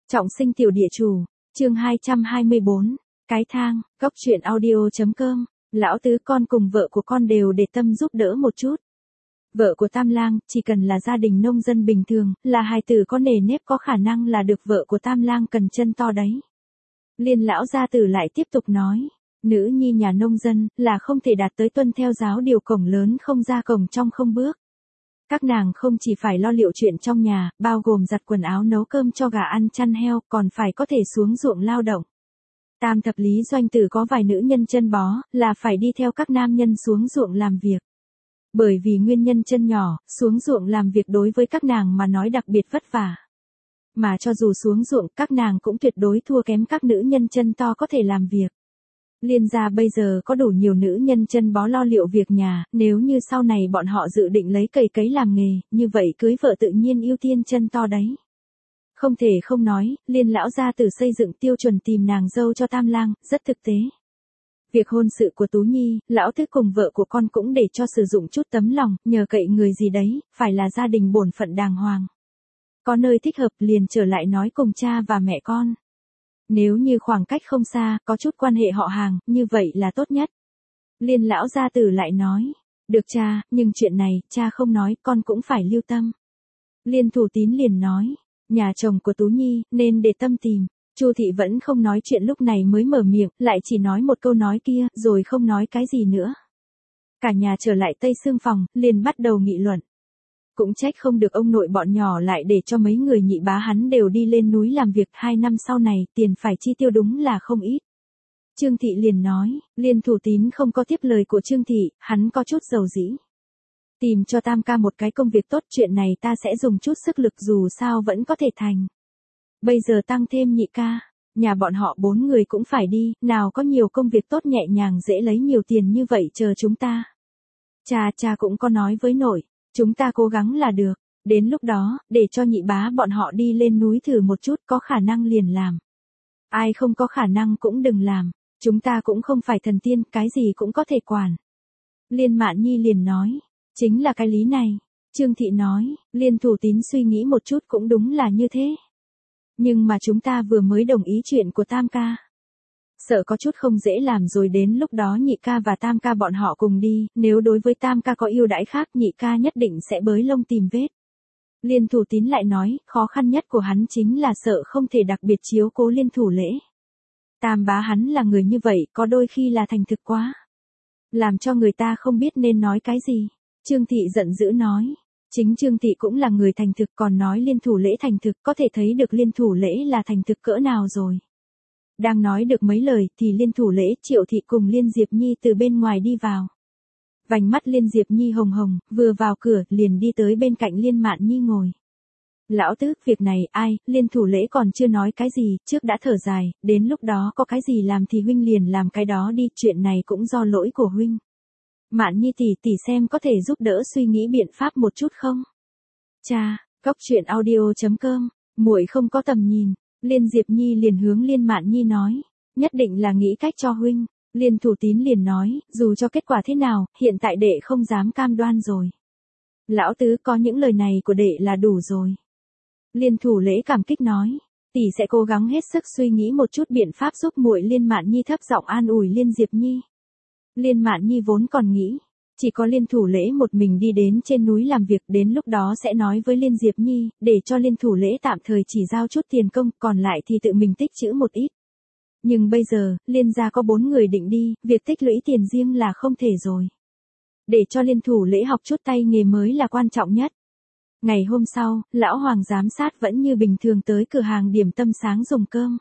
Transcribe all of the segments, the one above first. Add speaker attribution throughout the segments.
Speaker 1: Trọng sinh tiểu địa chủ, chương 224, cái thang, góc truyện audio.com, lão tứ con cùng vợ của con đều để tâm giúp đỡ một chút. Vợ của Tam Lang, chỉ cần là gia đình nông dân bình thường, là hài tử có nề nếp có khả năng là được vợ của Tam Lang cần chân to đấy. Liên lão gia tử lại tiếp tục nói, nữ nhi nhà nông dân, là không thể đạt tới tuân theo giáo điều cổng lớn không ra cổng trong không bước. Các nàng không chỉ phải lo liệu chuyện trong nhà, bao gồm giặt quần áo nấu cơm cho gà ăn chăn heo, còn phải có thể xuống ruộng lao động. Tam thập lý doanh tử có vài nữ nhân chân bó, là phải đi theo các nam nhân xuống ruộng làm việc. Bởi vì nguyên nhân chân nhỏ, xuống ruộng làm việc đối với các nàng mà nói đặc biệt vất vả. Mà cho dù xuống ruộng, các nàng cũng tuyệt đối thua kém các nữ nhân chân to có thể làm việc. Liên gia bây giờ có đủ nhiều nữ nhân chân bó lo liệu việc nhà, nếu như sau này bọn họ dự định lấy cày cấy làm nghề, như vậy cưới vợ tự nhiên ưu tiên chân to đấy. Không thể không nói, Liên lão gia tử xây dựng tiêu chuẩn tìm nàng dâu cho Tam Lang, rất thực tế. Việc hôn sự của Tú Nhi, lão tứ cùng vợ của con cũng để cho sử dụng chút tấm lòng, nhờ cậy người gì đấy, phải là gia đình bổn phận đàng hoàng. Có nơi thích hợp liền trở lại nói cùng cha và mẹ con. Nếu như khoảng cách không xa, có chút quan hệ họ hàng, như vậy là tốt nhất. Liên lão gia tử lại nói, được cha, nhưng chuyện này, cha không nói, con cũng phải lưu tâm. Liên Thủ Tín liền nói, nhà chồng của Tú Nhi, nên để tâm tìm. Chu thị vẫn không nói chuyện lúc này mới mở miệng, lại chỉ nói một câu nói kia, rồi không nói cái gì nữa. Cả nhà trở lại Tây Sương phòng, liền bắt đầu nghị luận. Cũng trách không được ông nội bọn nhỏ lại để cho mấy người nhị bá hắn đều đi lên núi làm việc 2 năm sau này, tiền phải chi tiêu đúng là không ít. Trương thị liền nói, Liên Thủ Tín không có tiếp lời của Trương thị, hắn có chút dầu dĩ. Tìm cho Tam ca một cái công việc tốt, chuyện này ta sẽ dùng chút sức lực dù sao vẫn có thể thành. Bây giờ tăng thêm nhị ca, nhà bọn họ 4 người cũng phải đi, nào có nhiều công việc tốt nhẹ nhàng dễ lấy nhiều tiền như vậy chờ chúng ta. Cha cũng có nói với nội, chúng ta cố gắng là được, đến lúc đó, để cho nhị bá bọn họ đi lên núi thử một chút, có khả năng liền làm. Ai không có khả năng cũng đừng làm, chúng ta cũng không phải thần tiên, cái gì cũng có thể quản. Liên Mạn Nhi liền nói, chính là cái lý này. Trương thị nói, Liên Thủ Tín suy nghĩ một chút cũng đúng là như thế. Nhưng mà chúng ta vừa mới đồng ý chuyện của Tam ca. Sợ có chút không dễ làm rồi đến lúc đó nhị ca và Tam ca bọn họ cùng đi, nếu đối với Tam ca có ưu đãi khác nhị ca nhất định sẽ bới lông tìm vết. Liên Thủ Tín lại nói, khó khăn nhất của hắn chính là sợ không thể đặc biệt chiếu cố Liên Thủ Lễ. Tam bá hắn là người như vậy, có đôi khi là thành thực quá. Làm cho người ta không biết nên nói cái gì. Trương thị giận dữ nói. Chính Trương thị cũng là người thành thực, còn nói Liên Thủ Lễ thành thực, có thể thấy được Liên Thủ Lễ là thành thực cỡ nào rồi. Đang nói được mấy lời thì Liên Thủ Lễ, Triệu thị cùng Liên Diệp Nhi từ bên ngoài đi vào. Vành mắt Liên Diệp Nhi hồng hồng, vừa vào cửa liền đi tới bên cạnh Liên Mạn Nhi ngồi. Lão tứ, việc này ai, Liên Thủ Lễ còn chưa nói cái gì, trước đã thở dài, đến lúc đó có cái gì làm thì huynh liền làm cái đó đi, chuyện này cũng do lỗi của huynh. Mạn Nhi tỷ xem có thể giúp đỡ suy nghĩ biện pháp một chút không? Cha, góc truyện audio.com, muội không có tầm nhìn. Liên Diệp Nhi liền hướng Liên Mạn Nhi nói, nhất định là nghĩ cách cho huynh. Liên Thủ Tín liền nói, dù cho kết quả thế nào, hiện tại đệ không dám cam đoan rồi. Lão tứ có những lời này của đệ là đủ rồi. Liên Thủ Lễ cảm kích nói, tỷ sẽ cố gắng hết sức suy nghĩ một chút biện pháp giúp muội. Liên Mạn Nhi thấp giọng an ủi Liên Diệp Nhi. Liên Mạn Nhi vốn còn nghĩ, chỉ có Liên Thủ Lễ một mình đi đến trên núi làm việc, đến lúc đó sẽ nói với Liên Diệp Nhi, để cho Liên Thủ Lễ tạm thời chỉ giao chút tiền công, còn lại thì tự mình tích trữ một ít. Nhưng bây giờ, Liên gia có 4 người định đi, việc tích lũy tiền riêng là không thể rồi. Để cho Liên Thủ Lễ học chút tay nghề mới là quan trọng nhất. Ngày hôm sau, lão Hoàng giám sát vẫn như bình thường tới cửa hàng điểm tâm sáng dùng cơm.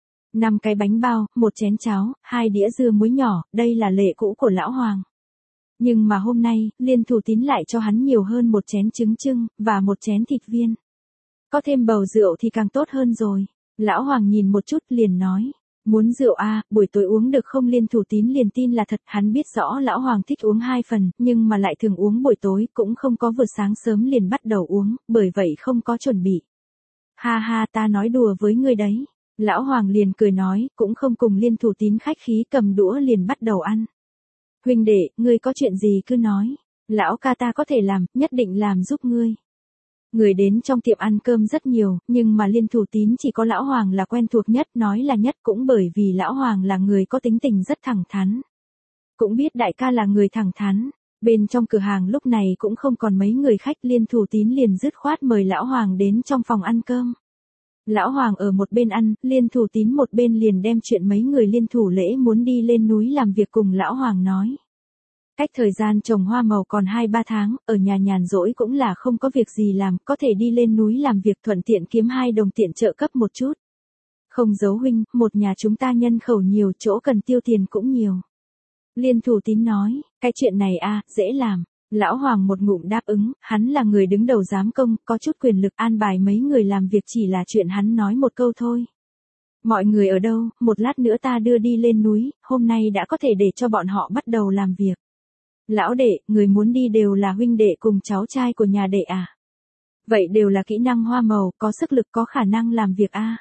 Speaker 1: 5 cái bánh bao, 1 chén cháo, 2 đĩa dưa muối nhỏ, đây là lệ cũ của lão Hoàng. Nhưng mà hôm nay, Liên Thủ Tín lại cho hắn nhiều hơn 1 chén trứng chưng, và 1 chén thịt viên. Có thêm bầu rượu thì càng tốt hơn rồi. Lão Hoàng nhìn một chút liền nói, muốn rượu à, buổi tối uống được không? Liên Thủ Tín liền tin là thật, hắn biết rõ lão Hoàng thích uống 2 phần, nhưng mà lại thường uống buổi tối, cũng không có vừa sáng sớm liền bắt đầu uống, bởi vậy không có chuẩn bị. Ha ha, ta nói đùa với ngươi đấy. Lão Hoàng liền cười nói, cũng không cùng Liên Thủ Tín khách khí, cầm đũa liền bắt đầu ăn. Huynh đệ, ngươi có chuyện gì cứ nói. Lão ca ta có thể làm, nhất định làm giúp ngươi. Người đến trong tiệm ăn cơm rất nhiều, nhưng mà Liên Thủ Tín chỉ có Lão Hoàng là quen thuộc nhất, nói là nhất cũng bởi vì Lão Hoàng là người có tính tình rất thẳng thắn. Cũng biết đại ca là người thẳng thắn. Bên trong cửa hàng lúc này cũng không còn mấy người khách, Liên Thủ Tín liền dứt khoát mời Lão Hoàng đến trong phòng ăn cơm. Lão Hoàng ở một bên ăn, Liên Thủ Tín một bên liền đem chuyện mấy người Liên Thủ Lễ muốn đi lên núi làm việc cùng Lão Hoàng nói. Cách thời gian trồng hoa màu còn 2-3 tháng, ở nhà nhàn rỗi cũng là không có việc gì làm, có thể đi lên núi làm việc thuận tiện kiếm 2 đồng tiện trợ cấp một chút. Không giấu huynh, một nhà chúng ta nhân khẩu nhiều, chỗ cần tiêu tiền cũng nhiều. Liên Thủ Tín nói, cái chuyện này dễ làm. Lão Hoàng một ngụm đáp ứng, hắn là người đứng đầu giám công, có chút quyền lực, an bài mấy người làm việc chỉ là chuyện hắn nói một câu thôi. Mọi người ở đâu, một lát nữa ta đưa đi lên núi, hôm nay đã có thể để cho bọn họ bắt đầu làm việc. Lão đệ, người muốn đi đều là huynh đệ cùng cháu trai của nhà đệ à? Vậy đều là kỹ năng hoa màu, có sức lực, có khả năng làm việc à?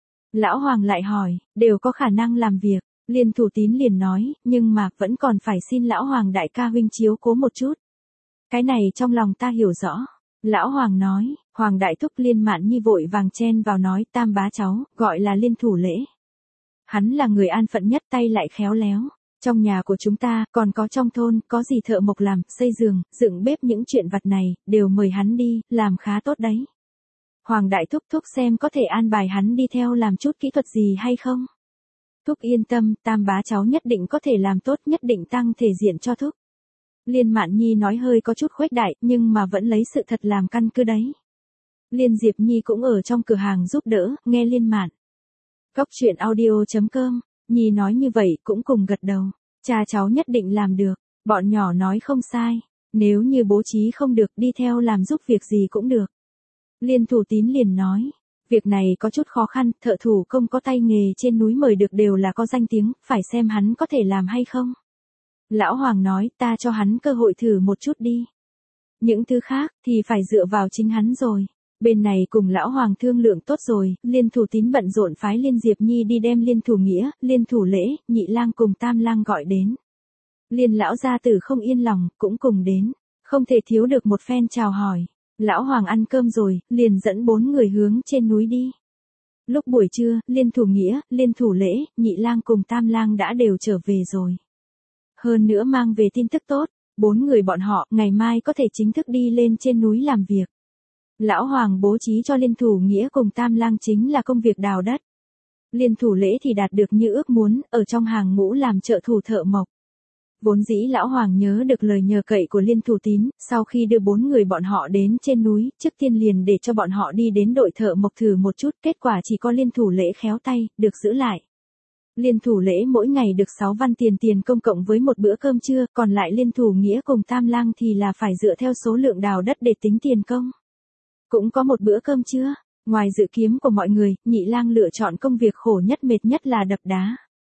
Speaker 1: Lão Hoàng lại hỏi, đều có khả năng làm việc. Liên Thủ Tín liền nói, nhưng mà vẫn còn phải xin Lão Hoàng đại ca huynh chiếu cố một chút. Cái này trong lòng ta hiểu rõ. Lão Hoàng nói, Hoàng đại thúc Liên Mạn Nhi vội vàng chen vào nói, tam bá cháu, gọi là Liên Thủ Lễ. Hắn là người an phận nhất, tay lại khéo léo. Trong nhà của chúng ta, còn có trong thôn, có gì thợ mộc làm, xây giường, dựng bếp những chuyện vặt này, đều mời hắn đi, làm khá tốt đấy. Hoàng đại thúc thúc xem có thể an bài hắn đi theo làm chút kỹ thuật gì hay không? Thúc yên tâm, tam bá cháu nhất định có thể làm tốt, nhất định tăng thể diện cho thúc. Liên Mạn Nhi nói hơi có chút khuếch đại, nhưng mà vẫn lấy sự thật làm căn cứ đấy. Liên Diệp Nhi cũng ở trong cửa hàng giúp đỡ, nghe Liên Mạn. Cóc truyện audio.com, Nhi nói như vậy cũng cùng gật đầu. Cha cháu nhất định làm được, bọn nhỏ nói không sai. Nếu như bố trí không được đi theo làm giúp việc gì cũng được. Liên Thủ Tín liền nói. Việc này có chút khó khăn, thợ thủ công có tay nghề trên núi mời được đều là có danh tiếng, phải xem hắn có thể làm hay không. Lão Hoàng nói, ta cho hắn cơ hội thử một chút đi. Những thứ khác, thì phải dựa vào chính hắn rồi. Bên này cùng Lão Hoàng thương lượng tốt rồi, Liên Thủ Tín bận rộn phái Liên Diệp Nhi đi đem Liên Thủ Nghĩa, Liên Thủ Lễ, Nhị Lang cùng Tam Lang gọi đến. Liên lão gia tử không yên lòng, cũng cùng đến. Không thể thiếu được một phen chào hỏi. Lão Hoàng ăn cơm rồi, liền dẫn 4 người hướng trên núi đi. Lúc buổi trưa, Liên Thủ Nghĩa, Liên Thủ Lễ, Nhị Lang cùng Tam Lang đã đều trở về rồi. Hơn nữa mang về tin tức tốt, 4 người bọn họ ngày mai có thể chính thức đi lên trên núi làm việc. Lão Hoàng bố trí cho Liên Thủ Nghĩa cùng Tam Lang chính là công việc đào đất. Liên Thủ Lễ thì đạt được như ước muốn, ở trong hàng ngũ làm trợ thủ thợ mộc. Vốn dĩ Lão Hoàng nhớ được lời nhờ cậy của Liên Thủ Tín, sau khi đưa 4 người bọn họ đến trên núi, trước tiên liền để cho bọn họ đi đến đội thợ mộc thử một chút, kết quả chỉ có Liên Thủ Lễ khéo tay, được giữ lại. Liên Thủ Lễ mỗi ngày được 6 văn tiền công cộng với một bữa cơm trưa, còn lại Liên Thủ Nghĩa cùng Tam Lang thì là phải dựa theo số lượng đào đất để tính tiền công. Cũng có một bữa cơm trưa, ngoài dự kiếm của mọi người, Nhị Lang lựa chọn công việc khổ nhất mệt nhất là đập đá.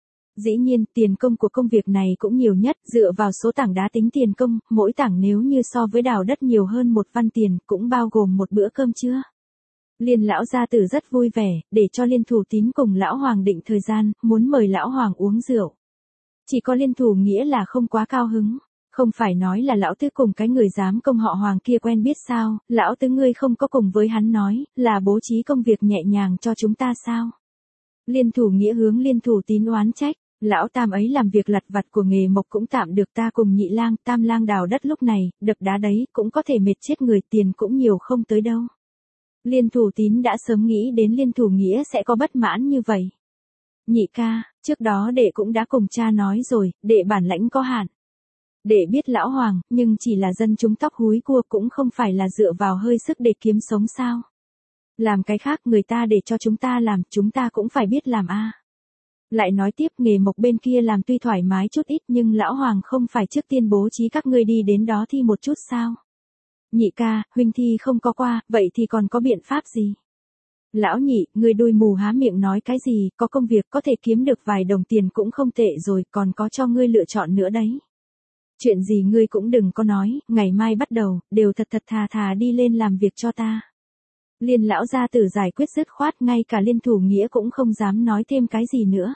Speaker 1: Dĩ nhiên, tiền công của công việc này cũng nhiều nhất, dựa vào số tảng đá tính tiền công, mỗi tảng nếu như so với đào đất nhiều hơn 1 văn tiền, cũng bao gồm một bữa cơm trưa. Liên lão gia tử rất vui vẻ, để cho Liên Thủ Tín cùng Lão Hoàng định thời gian, muốn mời Lão Hoàng uống rượu. Chỉ có Liên Thủ Nghĩa là không quá cao hứng. Không phải nói là lão tứ cùng cái người giám công họ Hoàng kia quen biết sao, lão tứ ngươi không có cùng với hắn nói, là bố trí công việc nhẹ nhàng cho chúng ta sao? Liên Thủ Nghĩa hướng Liên Thủ Tín oán trách, lão Tam ấy làm việc lặt vặt của nghề mộc cũng tạm được, ta cùng Nhị Lang, Tam Lang đào đất lúc này, đập đá đấy, cũng có thể mệt chết người, tiền cũng nhiều không tới đâu. Liên Thủ Tín đã sớm nghĩ đến Liên Thủ Nghĩa sẽ có bất mãn như vậy. Nhị ca, trước đó đệ cũng đã cùng cha nói rồi, đệ bản lãnh có hạn. Đệ biết Lão Hoàng, nhưng chỉ là dân chúng tóc húi cua cũng không phải là dựa vào hơi sức để kiếm sống sao. Làm cái khác người ta để cho chúng ta làm, chúng ta cũng phải biết làm a. Lại nói tiếp, nghề mộc bên kia làm tuy thoải mái chút ít nhưng Lão Hoàng không phải trước tiên bố trí các ngươi đi đến đó thi một chút sao. Nhị ca, huynh thi không có qua, vậy thì còn có biện pháp gì? Lão Nhị, ngươi đuôi mù há miệng nói cái gì, có công việc có thể kiếm được vài đồng tiền cũng không tệ rồi, còn có cho ngươi lựa chọn nữa đấy. Chuyện gì ngươi cũng đừng có nói, ngày mai bắt đầu, đều thật thật thà thà đi lên làm việc cho ta. Liên lão gia tử giải quyết dứt khoát, ngay cả Liên Thủ Nghĩa cũng không dám nói thêm cái gì nữa.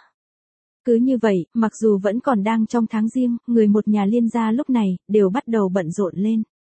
Speaker 1: Cứ như vậy, mặc dù vẫn còn đang trong tháng riêng, người một nhà Liên gia lúc này, đều bắt đầu bận rộn lên.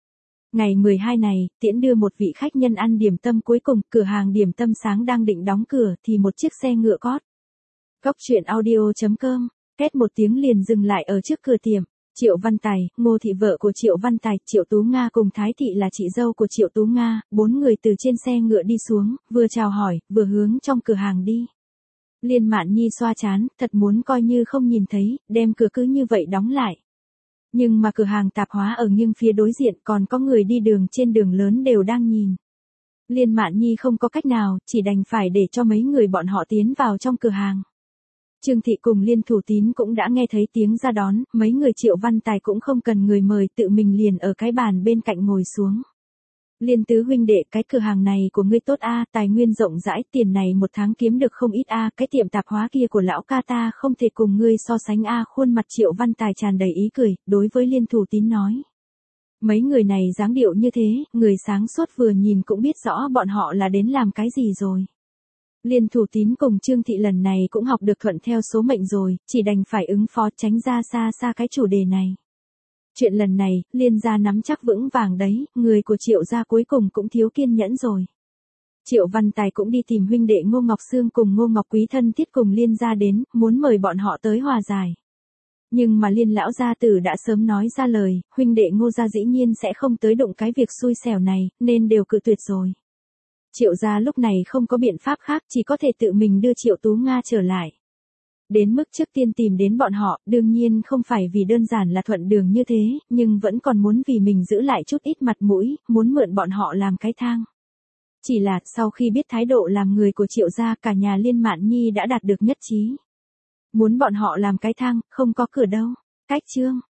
Speaker 1: Ngày 12 này, tiễn đưa một vị khách nhân ăn điểm tâm cuối cùng, cửa hàng điểm tâm sáng đang định đóng cửa thì một chiếc xe ngựa cót. Góc truyện audio.com, két một tiếng liền dừng lại ở trước cửa tiệm. Triệu Văn Tài, Ngô Thị vợ của Triệu Văn Tài, Triệu Tú Nga cùng Thái Thị là chị dâu của Triệu Tú Nga, 4 người từ trên xe ngựa đi xuống, vừa chào hỏi, vừa hướng trong cửa hàng đi. Liên Mạn Nhi xoa trán, thật muốn coi như không nhìn thấy, đem cửa cứ như vậy đóng lại. Nhưng mà cửa hàng tạp hóa ở nghiêng phía đối diện còn có người đi đường trên đường lớn đều đang nhìn. Liên Mạn Nhi không có cách nào, chỉ đành phải để cho mấy người bọn họ tiến vào trong cửa hàng. Trương Thị cùng Liên Thủ Tín cũng đã nghe thấy tiếng ra đón, mấy người Triệu Văn Tài cũng không cần người mời, tự mình liền ở cái bàn bên cạnh ngồi xuống. Liên tứ huynh đệ, cái cửa hàng này của ngươi tốt a, tài nguyên rộng rãi, tiền này một tháng kiếm được không ít a, cái tiệm tạp hóa kia của lão ca ta không thể cùng ngươi so sánh a. Khuôn mặt Triệu Văn Tài tràn đầy ý cười, đối với Liên Thủ Tín nói. Mấy người này dáng điệu như thế, người sáng suốt vừa nhìn cũng biết rõ bọn họ là đến làm cái gì rồi. Liên Thủ Tín cùng Trương Thị lần này cũng học được thuận theo số mệnh rồi, chỉ đành phải ứng phó tránh ra xa xa cái chủ đề này. Chuyện lần này, Liên gia nắm chắc vững vàng đấy, người của Triệu gia cuối cùng cũng thiếu kiên nhẫn rồi. Triệu Văn Tài cũng đi tìm huynh đệ Ngô Ngọc Sương cùng Ngô Ngọc Quý thân thiết cùng Liên gia đến, muốn mời bọn họ tới hòa giải. Nhưng mà Liên lão gia tử đã sớm nói ra lời, huynh đệ Ngô gia dĩ nhiên sẽ không tới đụng cái việc xui xẻo này, nên đều cự tuyệt rồi. Triệu gia lúc này không có biện pháp khác, chỉ có thể tự mình đưa Triệu Tú Nga trở lại. Đến mức trước tiên tìm đến bọn họ, đương nhiên không phải vì đơn giản là thuận đường như thế, nhưng vẫn còn muốn vì mình giữ lại chút ít mặt mũi, muốn mượn bọn họ làm cái thang. Chỉ là, sau khi biết thái độ làm người của Triệu gia, cả nhà Liên Mạn Nhi đã đạt được nhất trí. Muốn bọn họ làm cái thang, không có cửa đâu. Cách chương.